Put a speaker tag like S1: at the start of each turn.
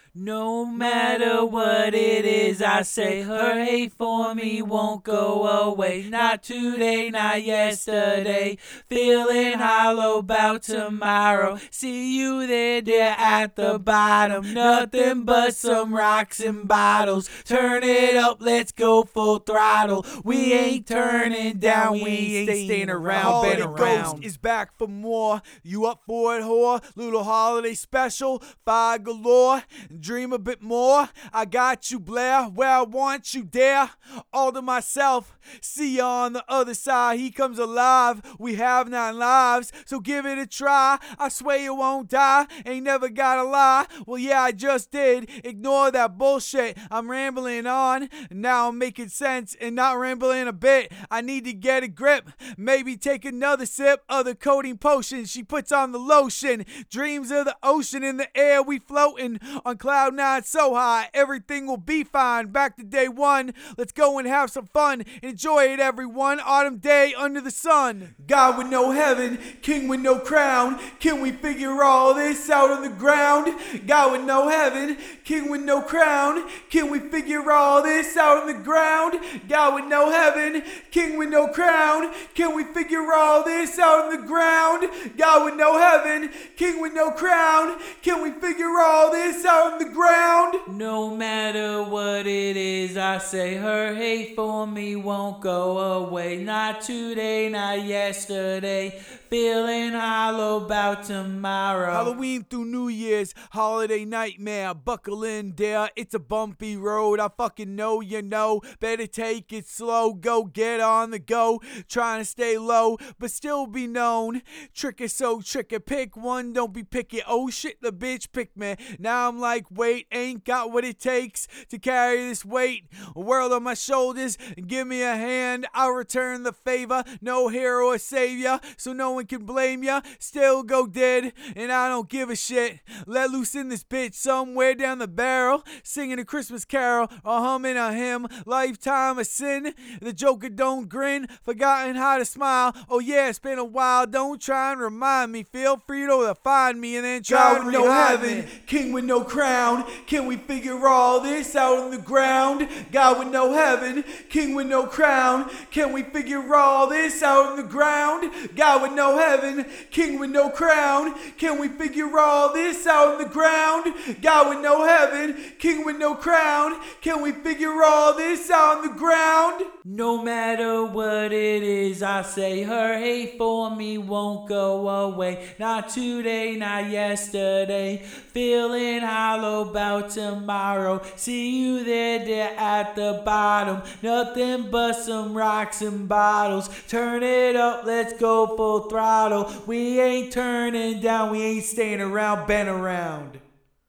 S1: No matter what it is, I say her hate for me won't go away. Not today, not yesterday. Feeling hollow about tomorrow. See you there at the bottom. Nothing but some rocks and bottles. Turn it up, let's go full throttle. We ain't turning down, we ain't staying around, been
S2: Holiday
S1: around.
S2: Ghost is back for more. You up for it, whore? Little holiday special, fire galore. Dream a bit more. I got you, Blair, where I want you there. All to myself. See ya on the other side. He comes alive. We have 9 lives, so give it a try. I swear you won't die. Ain't never gotta lie. Well, yeah, I just did. Ignore that bullshit. I'm rambling on. Now I'm making sense and not rambling a bit. I need to get a grip. Maybe take another sip of the coating potion. She puts on the lotion. Dreams of the ocean in the air. We floating on cloud 9 so high. Everything will be fine. Back to day 1. Let's go and have some fun. Enjoy it, everyone. Autumn day under the sun. God with no heaven, king with no crown. Can we figure all this out on the ground? God with no heaven, king with no crown. Can we figure all this out on the ground? God with no heaven, king with no crown. Can we figure all this out on the ground? God with no heaven, king with no crown. Can we figure all this out on the ground?
S1: No matter what it is, I say her hate for me won't go away. Not today, not yesterday. Feeling hollow about tomorrow.
S2: Halloween through New Year's, holiday nightmare. Buckle in there, it's a bumpy road. I fucking know you know. Better take it slow, go get on the go. Trying to stay low, but still be known. Trick is so tricky. Pick one, don't be picky. Oh shit, the bitch picked me. Now I'm like, wait, ain't got what it takes to carry this weight. A world on my shoulders, give me a hand. I'll return the favor. No hero or savior, so no one can blame ya. Still go dead, and I don't give a shit. Let loose in this bitch somewhere down the barrel, singing a Christmas carol or humming a hymn. Lifetime of sin, the Joker don't grin, forgotten how to smile. Oh yeah, it's been a while. Don't try and remind me. Feel free to find me and then try
S3: God with no heaven, king with no crown. Can we figure all this out on the ground? God with no heaven, king with no crown. Can we figure all this out on the ground? God with no heaven, king with no crown. Can we figure all this out on the ground? God with no heaven, king with no crown. Can we figure all this out on the ground?
S1: No matter what it is, I say her hate for me won't go away. Not today, not yesterday. Feeling hollow about tomorrow. See you there at the bottom. Nothing but some rocks and bottles. Turn it up, let's go full throttle. We ain't turning down, we ain't staying around, been around.